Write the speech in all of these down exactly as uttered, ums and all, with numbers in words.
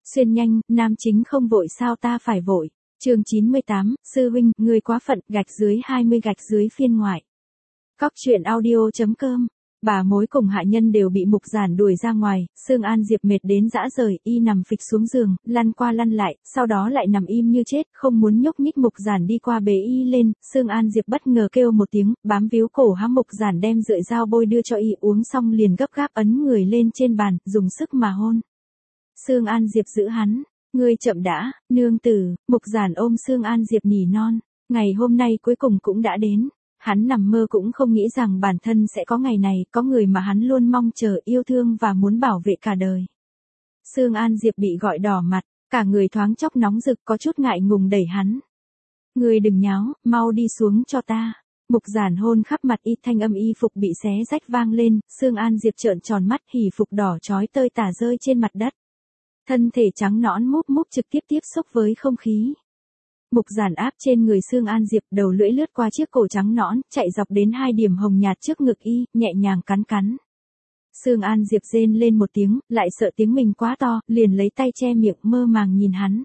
Xuyên nhanh, nam chính không vội sao ta phải vội. Chương chín mươi tám, sư huynh, người quá phận, gạch dưới hai mươi gạch dưới phiên ngoại. Cóc truyện audio chấm com. Bà mối cùng hạ nhân đều bị Mục Giản đuổi ra ngoài, Sương An Diệp mệt đến rã rời, y nằm phịch xuống giường, lăn qua lăn lại, sau đó lại nằm im như chết, không muốn nhúc nhích. Mục Giản đi qua bế y lên, Sương An Diệp bất ngờ kêu một tiếng, bám víu cổ hắn. Mục Giản đem rượi dao bôi đưa cho y uống xong liền gấp gáp ấn người lên trên bàn, dùng sức mà hôn. Sương An Diệp giữ hắn, ngươi chậm đã, nương tử. Mục Giản ôm Sương An Diệp nỉ non, ngày hôm nay cuối cùng cũng đã đến. Hắn nằm mơ cũng không nghĩ rằng bản thân sẽ có ngày này, có người mà hắn luôn mong chờ, yêu thương và muốn bảo vệ cả đời. Sương An Diệp bị gọi đỏ mặt, cả người thoáng chốc nóng rực, có chút ngại ngùng đẩy hắn. Ngươi đừng nháo, mau đi xuống cho ta. Mục Giản hôn khắp mặt y, thanh âm y phục bị xé rách vang lên, Sương An Diệp trợn tròn mắt, hỉ phục đỏ chói tơi tả rơi trên mặt đất. Thân thể trắng nõn múp múp trực tiếp tiếp xúc với không khí. Mục Giản áp trên người Sương An Diệp, đầu lưỡi lướt qua chiếc cổ trắng nõn, chạy dọc đến hai điểm hồng nhạt trước ngực y, nhẹ nhàng cắn cắn. Sương An Diệp rên lên một tiếng, lại sợ tiếng mình quá to, liền lấy tay che miệng mơ màng nhìn hắn.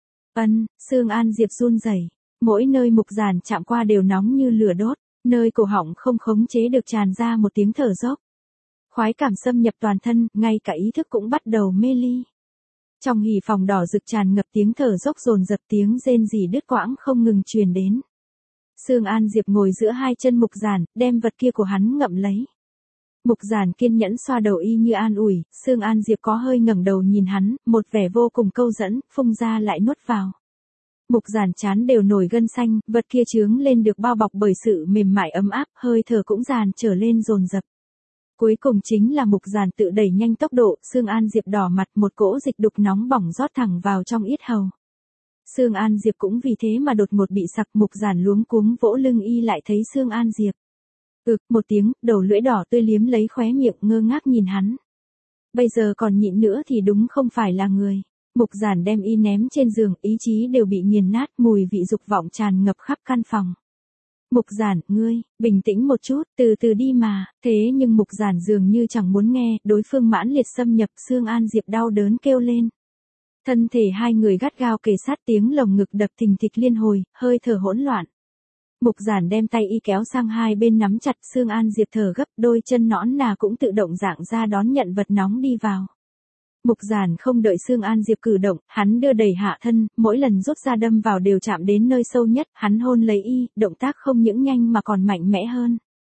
Ân, Sương An Diệp run rẩy, mỗi nơi Mục Giản chạm qua đều nóng như lửa đốt, nơi cổ họng không khống chế được tràn ra một tiếng thở dốc. Khoái cảm xâm nhập toàn thân, ngay cả ý thức cũng bắt đầu mê ly. Trong hỉ phòng đỏ rực tràn ngập tiếng thở dốc dồn dập, tiếng rên rỉ đứt quãng không ngừng truyền đến. Sương An Diệp ngồi giữa hai chân Mục Giản, đem vật kia của hắn ngậm lấy. Mục Giản kiên nhẫn xoa đầu y như an ủi, Sương An Diệp có hơi ngẩng đầu nhìn hắn, một vẻ vô cùng câu dẫn, phun ra lại nuốt vào. Mục Giản trán đều nổi gân xanh, vật kia chướng lên được bao bọc bởi sự mềm mại ấm áp, hơi thở cũng dàn trở lên dồn dập. Cuối cùng chính là Mục Giản tự đẩy nhanh tốc độ, Sương An Diệp đỏ mặt, một cỗ dịch đục nóng bỏng rót thẳng vào trong yết hầu. Sương An Diệp cũng vì thế mà đột ngột bị sặc. Mục Giản luống cuống vỗ lưng y lại thấy Sương An Diệp. Ực, một tiếng, đầu lưỡi đỏ tươi liếm lấy khóe miệng, ngơ ngác nhìn hắn. Bây giờ còn nhịn nữa thì đúng không phải là người. Mục Giản đem y ném trên giường, ý chí đều bị nghiền nát, mùi vị dục vọng tràn ngập khắp căn phòng. Mục Giản, ngươi, bình tĩnh một chút, từ từ đi mà. Thế nhưng Mục Giản dường như chẳng muốn nghe, đối phương mãnh liệt xâm nhập. Sương An Diệp đau đớn kêu lên. Thân thể hai người gắt gao kề sát, tiếng lồng ngực đập thình thịch liên hồi, hơi thở hỗn loạn. Mục Giản đem tay y kéo sang hai bên nắm chặt. Sương An Diệp thở gấp, đôi chân nõn nà cũng tự động dạng ra đón nhận vật nóng đi vào. Mục Giản không đợi Sương An Diệp cử động, hắn đưa đẩy hạ thân, mỗi lần rút ra đâm vào đều chạm đến nơi sâu nhất, hắn hôn lấy y, động tác không những nhanh mà còn mạnh mẽ hơn.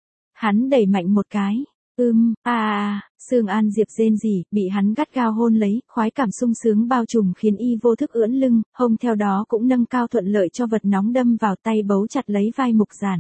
Hắn đẩy mạnh một cái, ưm, a a, Sương An Diệp rên rỉ, bị hắn gắt gao hôn lấy, khoái cảm sung sướng bao trùm khiến y vô thức ưỡn lưng, hông theo đó cũng nâng cao thuận lợi cho vật nóng đâm vào, tay bấu chặt lấy vai Mục Giản.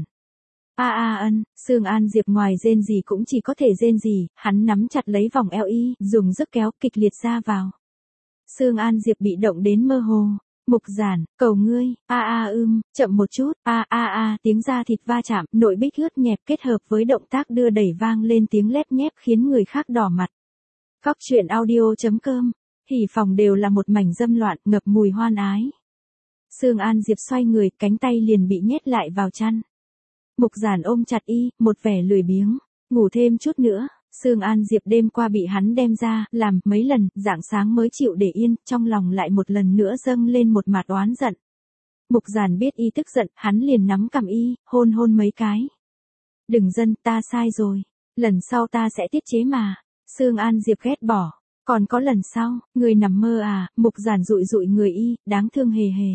A a ân, Sương An Diệp ngoài rên rỉ cũng chỉ có thể rên rỉ, hắn nắm chặt lấy vòng eo y, dùng sức kéo kịch liệt ra vào. Sương An Diệp bị động đến mơ hồ. Mục Giản, cầu ngươi, a a ưm, chậm một chút, a a a, tiếng da thịt va chạm, nội bích ướt nhẹp kết hợp với động tác đưa đẩy vang lên tiếng lép nhép khiến người khác đỏ mặt. Cóc truyện audio chấm com, hỉ phòng đều là một mảnh dâm loạn, ngập mùi hoan ái. Sương An Diệp xoay người, cánh tay liền bị nhét lại vào chăn. Mục Giản ôm chặt y, một vẻ lười biếng, ngủ thêm chút nữa. Sương An Diệp đêm qua bị hắn đem ra, làm mấy lần, rạng sáng mới chịu để yên, trong lòng lại một lần nữa dâng lên một mạt oán giận. Mục Giản biết y tức giận, hắn liền nắm cằm y, hôn hôn mấy cái. Đừng giận, ta sai rồi, lần sau ta sẽ tiết chế mà. Sương An Diệp ghét bỏ, còn có lần sau, người nằm mơ à? Mục Giản dụi dụi người y, đáng thương hề hề.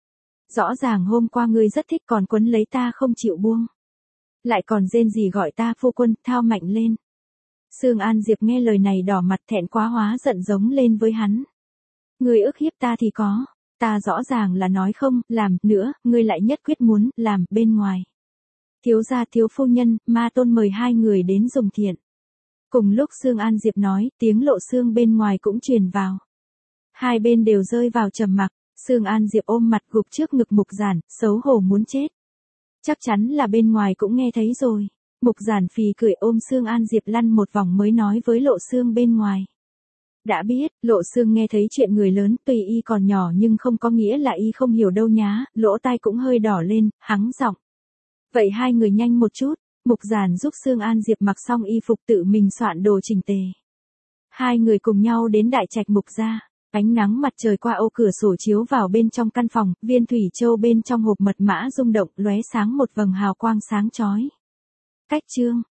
Rõ ràng hôm qua ngươi rất thích còn quấn lấy ta không chịu buông. Lại còn rên gì gọi ta phu quân, thao mạnh lên. Sương An Diệp nghe lời này đỏ mặt thẹn quá hóa giận giống lên với hắn. Ngươi ức hiếp ta thì có, ta rõ ràng là nói không, làm, nữa, ngươi lại nhất quyết muốn, làm, bên ngoài. Thiếu gia thiếu phu nhân, ma tôn mời hai người đến dùng thiện. Cùng lúc Sương An Diệp nói, tiếng lộ xương bên ngoài cũng truyền vào. Hai bên đều rơi vào trầm mặc, Sương An Diệp ôm mặt gục trước ngực Mục Giản, xấu hổ muốn chết. Chắc chắn là bên ngoài cũng nghe thấy rồi. Mục Giản phì cười ôm Sương An Diệp lăn một vòng mới nói với Lộ Xương bên ngoài. Đã biết, Lộ Xương nghe thấy chuyện người lớn, tuy y còn nhỏ nhưng không có nghĩa là y không hiểu đâu nhá, lỗ tai cũng hơi đỏ lên, hắng giọng. Vậy hai người nhanh một chút. Mục Giản giúp Sương An Diệp mặc xong y phục tự mình soạn đồ chỉnh tề. Hai người cùng nhau đến đại trạch Mục gia. Ánh nắng mặt trời qua ô cửa sổ chiếu vào bên trong căn phòng, viên thủy châu bên trong hộp mật mã rung động, lóe sáng một vầng hào quang sáng chói. Cách chương